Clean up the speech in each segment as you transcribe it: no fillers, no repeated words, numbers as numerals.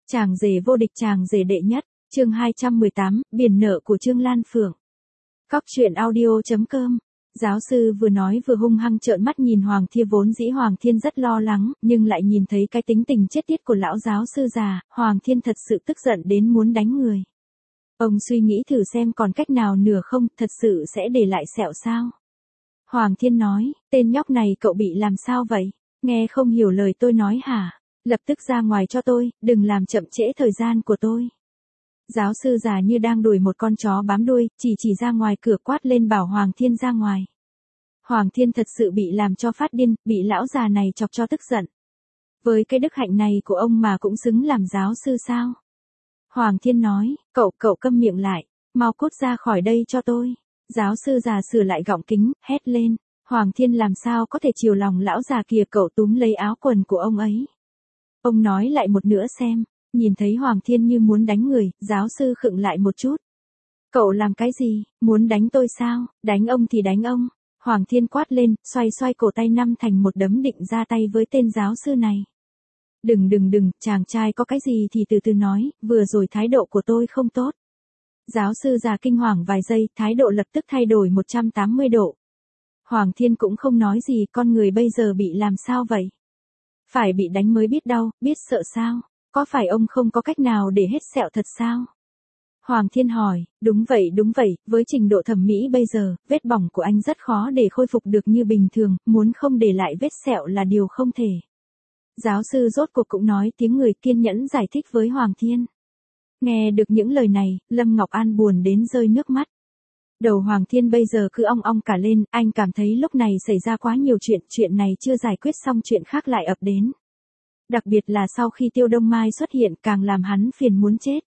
Chàng rể vô địch, chàng rể đệ nhất, chương 218, biển nợ của Trương Lan Phượng. Cóc truyện audio.com. Giáo sư vừa nói vừa hung hăng trợn mắt nhìn Hoàng Thiên, vốn dĩ Hoàng Thiên rất lo lắng, nhưng lại nhìn thấy cái tính tình chết tiết của lão giáo sư già, Hoàng Thiên thật sự tức giận đến muốn đánh người. Ông suy nghĩ thử xem còn cách nào nữa không, thật sự sẽ để lại sẹo sao? Hoàng Thiên nói, tên nhóc này cậu bị làm sao vậy? Nghe không hiểu lời tôi nói hả? Lập tức ra ngoài cho tôi, đừng làm chậm trễ thời gian của tôi. Giáo sư già như đang đuổi một con chó bám đuôi, chỉ ra ngoài cửa quát lên bảo Hoàng Thiên ra ngoài. Hoàng Thiên thật sự bị làm cho phát điên, bị lão già này chọc cho tức giận. Với cái đức hạnh này của ông mà cũng xứng làm giáo sư sao? Hoàng Thiên nói, cậu câm miệng lại, mau cút ra khỏi đây cho tôi. Giáo sư già sửa lại gọng kính, hét lên. Hoàng Thiên làm sao có thể chiều lòng lão già kia, cậu túm lấy áo quần của ông ấy. Ông nói lại một nữa xem. Nhìn thấy Hoàng Thiên như muốn đánh người, giáo sư khựng lại một chút. Cậu làm cái gì, muốn đánh tôi sao? Đánh ông thì đánh ông. Hoàng Thiên quát lên, xoay cổ tay năm thành một đấm định ra tay với tên giáo sư này. Đừng, chàng trai có cái gì thì từ từ nói, vừa rồi thái độ của tôi không tốt. Giáo sư già kinh hoàng vài giây, thái độ lập tức thay đổi 180 độ. Hoàng Thiên cũng không nói gì, con người bây giờ bị làm sao vậy? Phải bị đánh mới biết đau, biết sợ sao? Có phải ông không có cách nào để hết sẹo thật sao? Hoàng Thiên hỏi, đúng vậy, với trình độ thẩm mỹ bây giờ, vết bỏng của anh rất khó để khôi phục được như bình thường, muốn không để lại vết sẹo là điều không thể. Giáo sư rốt cuộc cũng nói tiếng người, kiên nhẫn giải thích với Hoàng Thiên. Nghe được những lời này, Lâm Ngọc An buồn đến rơi nước mắt. Đầu Hoàng Thiên bây giờ cứ ong ong cả lên, anh cảm thấy lúc này xảy ra quá nhiều chuyện này chưa giải quyết xong chuyện khác lại ập đến. Đặc biệt là sau khi Tiêu Đông Mai xuất hiện càng làm hắn phiền muốn chết.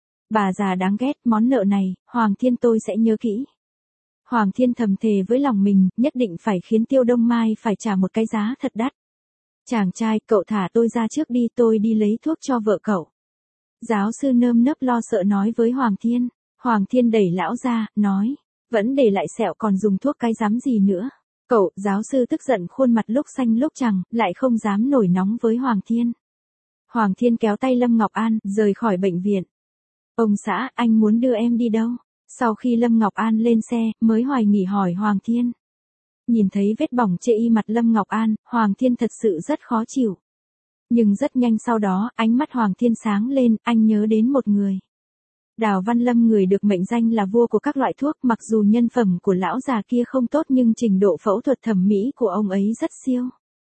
Bà già đáng ghét, món nợ này, Hoàng Thiên tôi sẽ nhớ kỹ. Hoàng Thiên thầm thề với lòng mình, nhất định phải khiến Tiêu Đông Mai phải trả một cái giá thật đắt. Chàng trai, cậu thả tôi ra trước đi, tôi đi lấy thuốc cho vợ cậu. Giáo sư nơm nớp lo sợ nói với Hoàng Thiên. Hoàng Thiên đẩy lão ra, nói, vẫn để lại sẹo còn dùng thuốc cái dám gì nữa. Cậu, giáo sư tức giận khuôn mặt lúc xanh lúc trắng, lại không dám nổi nóng với Hoàng Thiên. Hoàng Thiên kéo tay Lâm Ngọc An, rời khỏi bệnh viện. Ông xã, anh muốn đưa em đi đâu? Sau khi Lâm Ngọc An lên xe, mới hoài nghỉ hỏi Hoàng Thiên. Nhìn thấy vết bỏng chê y mặt Lâm Ngọc An, Hoàng Thiên thật sự rất khó chịu. Nhưng rất nhanh sau đó, ánh mắt Hoàng Thiên sáng lên, anh nhớ đến một người. Đào Văn Lâm, người được mệnh danh là vua của các loại thuốc, mặc dù nhân phẩm của lão già kia không tốt nhưng trình độ phẫu thuật thẩm mỹ của ông ấy rất siêu.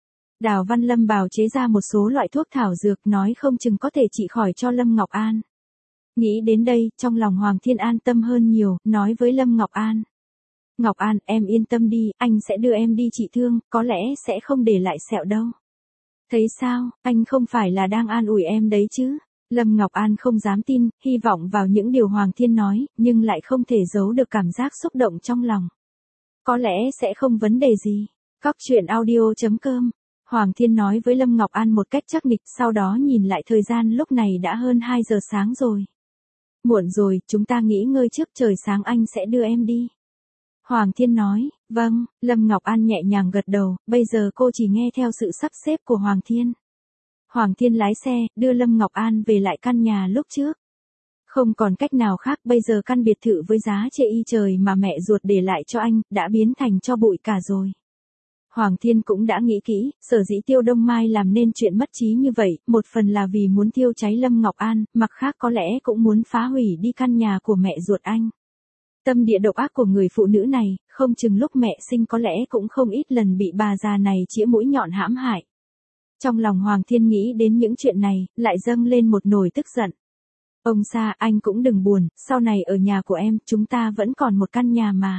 Đào Văn Lâm bào chế ra một số loại thuốc thảo dược, nói không chừng có thể trị khỏi cho Lâm Ngọc An. Nghĩ đến đây, trong lòng Hoàng Thiên an tâm hơn nhiều, nói với Lâm Ngọc An. Ngọc An, em yên tâm đi, anh sẽ đưa em đi trị thương, có lẽ sẽ không để lại sẹo đâu. Thấy sao, anh không phải là đang an ủi em đấy chứ? Lâm Ngọc An không dám tin, hy vọng vào những điều Hoàng Thiên nói, nhưng lại không thể giấu được cảm giác xúc động trong lòng. Có lẽ sẽ không vấn đề gì. Cóc truyện audio.com. Hoàng Thiên nói với Lâm Ngọc An một cách chắc nịch, sau đó nhìn lại thời gian lúc này đã hơn 2 giờ sáng rồi. Muộn rồi, chúng ta nghỉ ngơi trước, trời sáng anh sẽ đưa em đi. Hoàng Thiên nói, vâng, Lâm Ngọc An nhẹ nhàng gật đầu, bây giờ cô chỉ nghe theo sự sắp xếp của Hoàng Thiên. Hoàng Thiên lái xe, đưa Lâm Ngọc An về lại căn nhà lúc trước. Không còn cách nào khác, bây giờ căn biệt thự với giá chê y trời mà mẹ ruột để lại cho anh, đã biến thành tro bụi cả rồi. Hoàng Thiên cũng đã nghĩ kỹ, sở dĩ Tiêu Đông Mai làm nên chuyện mất trí như vậy, một phần là vì muốn thiêu cháy Lâm Ngọc An, mặt khác có lẽ cũng muốn phá hủy đi căn nhà của mẹ ruột anh. Tâm địa độc ác của người phụ nữ này, không chừng lúc mẹ sinh có lẽ cũng không ít lần bị bà già này chĩa mũi nhọn hãm hại. Trong lòng Hoàng Thiên nghĩ đến những chuyện này, lại dâng lên một nồi tức giận. Ông Sa, anh cũng đừng buồn, sau này ở nhà của em, chúng ta vẫn còn một căn nhà mà.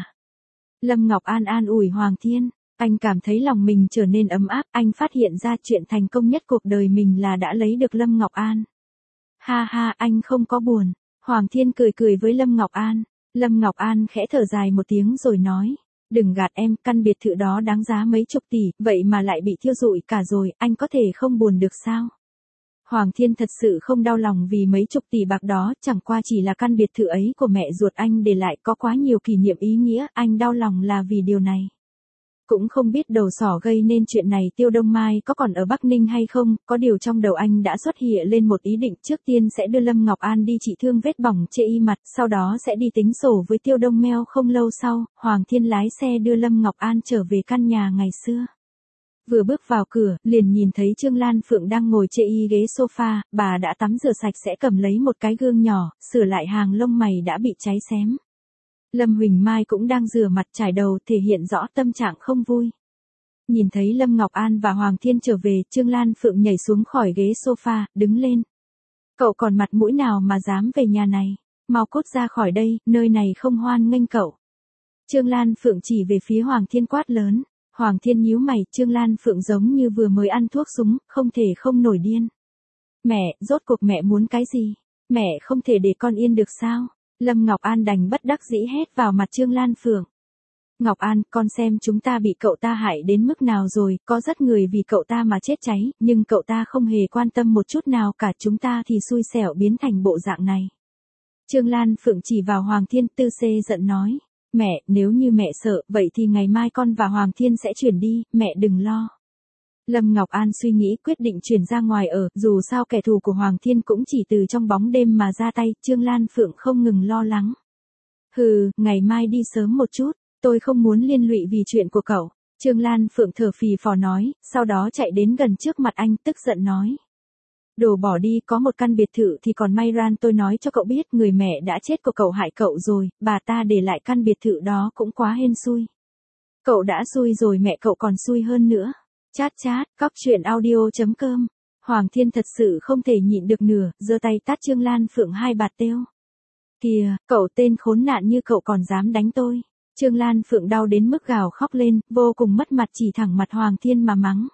Lâm Ngọc An an ủi Hoàng Thiên, anh cảm thấy lòng mình trở nên ấm áp, anh phát hiện ra chuyện thành công nhất cuộc đời mình là đã lấy được Lâm Ngọc An. Ha ha, anh không có buồn. Hoàng Thiên cười với Lâm Ngọc An. Lâm Ngọc An khẽ thở dài một tiếng rồi nói. Đừng gạt em, căn biệt thự đó đáng giá mấy chục tỷ, vậy mà lại bị thiêu rụi cả rồi, anh có thể không buồn được sao? Hoàng Thiên thật sự không đau lòng vì mấy chục tỷ bạc đó, chẳng qua chỉ là căn biệt thự ấy của mẹ ruột anh để lại có quá nhiều kỷ niệm ý nghĩa, anh đau lòng là vì điều này. Cũng không biết đầu sỏ gây nên chuyện này Tiêu Đông Mai có còn ở Bắc Ninh hay không, có điều trong đầu anh đã xuất hiện lên một ý định trước tiên sẽ đưa Lâm Ngọc An đi trị thương vết bỏng chê y mặt, sau đó sẽ đi tính sổ với Tiêu Đông Meo. Không lâu sau, Hoàng Thiên lái xe đưa Lâm Ngọc An trở về căn nhà ngày xưa. Vừa bước vào cửa, liền nhìn thấy Trương Lan Phượng đang ngồi chê y ghế sofa, bà đã tắm rửa sạch sẽ cầm lấy một cái gương nhỏ, sửa lại hàng lông mày đã bị cháy xém. Lâm Huỳnh Mai cũng đang rửa mặt chải đầu thể hiện rõ tâm trạng không vui. Nhìn thấy Lâm Ngọc An và Hoàng Thiên trở về, Trương Lan Phượng nhảy xuống khỏi ghế sofa, đứng lên. Cậu còn mặt mũi nào mà dám về nhà này, mau cút ra khỏi đây, nơi này không hoan nghênh cậu. Trương Lan Phượng chỉ về phía Hoàng Thiên quát lớn. Hoàng Thiên nhíu mày, Trương Lan Phượng giống như vừa mới ăn thuốc súng, không thể không nổi điên. Mẹ, rốt cuộc mẹ muốn cái gì? Mẹ không thể để con yên được sao? Lâm Ngọc An đành bất đắc dĩ hét vào mặt Trương Lan Phượng. Ngọc An, con xem chúng ta bị cậu ta hại đến mức nào rồi, có rất người vì cậu ta mà chết cháy, nhưng cậu ta không hề quan tâm một chút nào cả, chúng ta thì xui xẻo biến thành bộ dạng này. Trương Lan Phượng chỉ vào Hoàng Thiên tư xê giận nói. Mẹ, nếu như mẹ sợ, vậy thì ngày mai con và Hoàng Thiên sẽ chuyển đi, mẹ đừng lo. Lâm Ngọc An suy nghĩ quyết định chuyển ra ngoài ở, dù sao kẻ thù của Hoàng Thiên cũng chỉ từ trong bóng đêm mà ra tay, Trương Lan Phượng không ngừng lo lắng. Hừ, ngày mai đi sớm một chút, tôi không muốn liên lụy vì chuyện của cậu. Trương Lan Phượng thở phì phò nói, sau đó chạy đến gần trước mặt anh tức giận nói. Đồ bỏ đi, có một căn biệt thự thì còn may ran tôi nói cho cậu biết người mẹ đã chết của cậu hại cậu rồi, bà ta để lại căn biệt thự đó cũng quá hên xui. Cậu đã xui rồi mẹ cậu còn xui hơn nữa. Chát chát, coctruyện.audio.com. Hoàng Thiên thật sự không thể nhịn được nửa, giơ tay tát Trương Lan Phượng hai bạt têu. Kìa, cậu tên khốn nạn như cậu còn dám đánh tôi. Trương Lan Phượng đau đến mức gào khóc lên, vô cùng mất mặt chỉ thẳng mặt Hoàng Thiên mà mắng.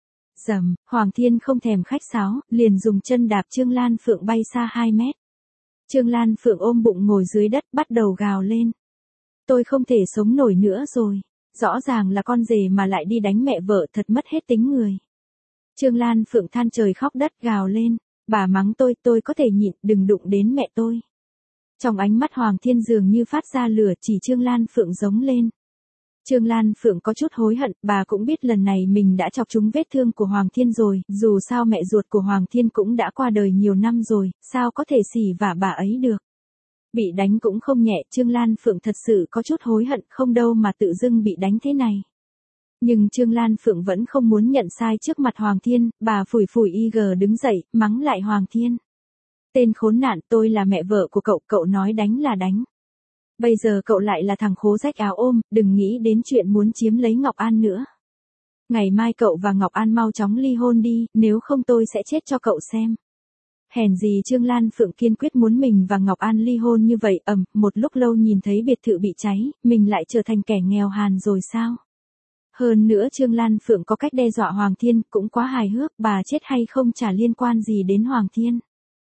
Dầm, Hoàng Thiên không thèm khách sáo, liền dùng chân đạp Trương Lan Phượng bay xa 2 mét. Trương Lan Phượng ôm bụng ngồi dưới đất bắt đầu gào lên. Tôi không thể sống nổi nữa rồi. Rõ ràng là con rể mà lại đi đánh mẹ vợ, thật mất hết tính người. Trương Lan Phượng than trời khóc đất gào lên. Bà mắng tôi có thể nhịn, đừng đụng đến mẹ tôi. Trong ánh mắt Hoàng Thiên dường như phát ra lửa, chỉ Trương Lan Phượng giống lên. Trương Lan Phượng có chút hối hận, bà cũng biết lần này mình đã chọc trúng vết thương của Hoàng Thiên rồi, dù sao mẹ ruột của Hoàng Thiên cũng đã qua đời nhiều năm rồi, sao có thể xỉ vả bà ấy được. Bị đánh cũng không nhẹ, Trương Lan Phượng thật sự có chút hối hận, không đâu mà tự dưng bị đánh thế này. Nhưng Trương Lan Phượng vẫn không muốn nhận sai trước mặt Hoàng Thiên, bà phủi phủi đứng dậy, mắng lại Hoàng Thiên. Tên khốn nạn, tôi là mẹ vợ của cậu, cậu nói đánh là đánh. Bây giờ cậu lại là thằng khố rách áo ôm, đừng nghĩ đến chuyện muốn chiếm lấy Ngọc An nữa. Ngày mai cậu và Ngọc An mau chóng ly hôn đi, nếu không tôi sẽ chết cho cậu xem. Hèn gì Trương Lan Phượng kiên quyết muốn mình và Ngọc An ly hôn như vậy, một lúc lâu nhìn thấy biệt thự bị cháy, mình lại trở thành kẻ nghèo hàn rồi sao? Hơn nữa Trương Lan Phượng có cách đe dọa Hoàng Thiên, cũng quá hài hước, bà chết hay không chả liên quan gì đến Hoàng Thiên.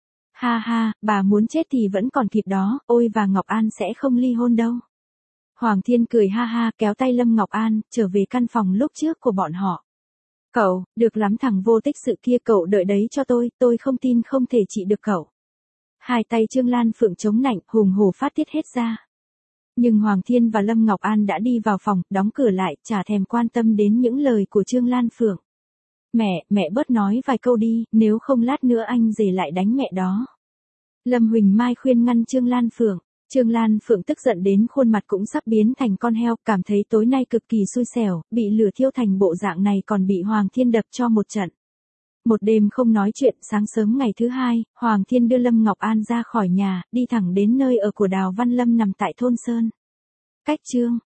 Ha ha, bà muốn chết thì vẫn còn kịp đó, ôi và Ngọc An sẽ không ly hôn đâu. Hoàng Thiên cười ha ha kéo tay Lâm Ngọc An, trở về căn phòng lúc trước của bọn họ. Cậu, được lắm thằng vô tích sự kia, cậu đợi đấy cho tôi không tin không thể trị được cậu. Hai tay Trương Lan Phượng chống nạnh, hùng hổ phát tiết hết ra. Nhưng Hoàng Thiên và Lâm Ngọc An đã đi vào phòng, đóng cửa lại, chả thèm quan tâm đến những lời của Trương Lan Phượng. Mẹ bớt nói vài câu đi, nếu không lát nữa anh rể lại đánh mẹ đó. Lâm Huỳnh Mai khuyên ngăn Trương Lan Phượng. Trương Lan Phượng tức giận đến khuôn mặt cũng sắp biến thành con heo, cảm thấy tối nay cực kỳ xui xẻo, bị lửa thiêu thành bộ dạng này còn bị Hoàng Thiên đập cho một trận. Một đêm không nói chuyện, sáng sớm ngày thứ hai, Hoàng Thiên đưa Lâm Ngọc An ra khỏi nhà, đi thẳng đến nơi ở của Đào Văn Lâm nằm tại thôn Sơn. Cách chương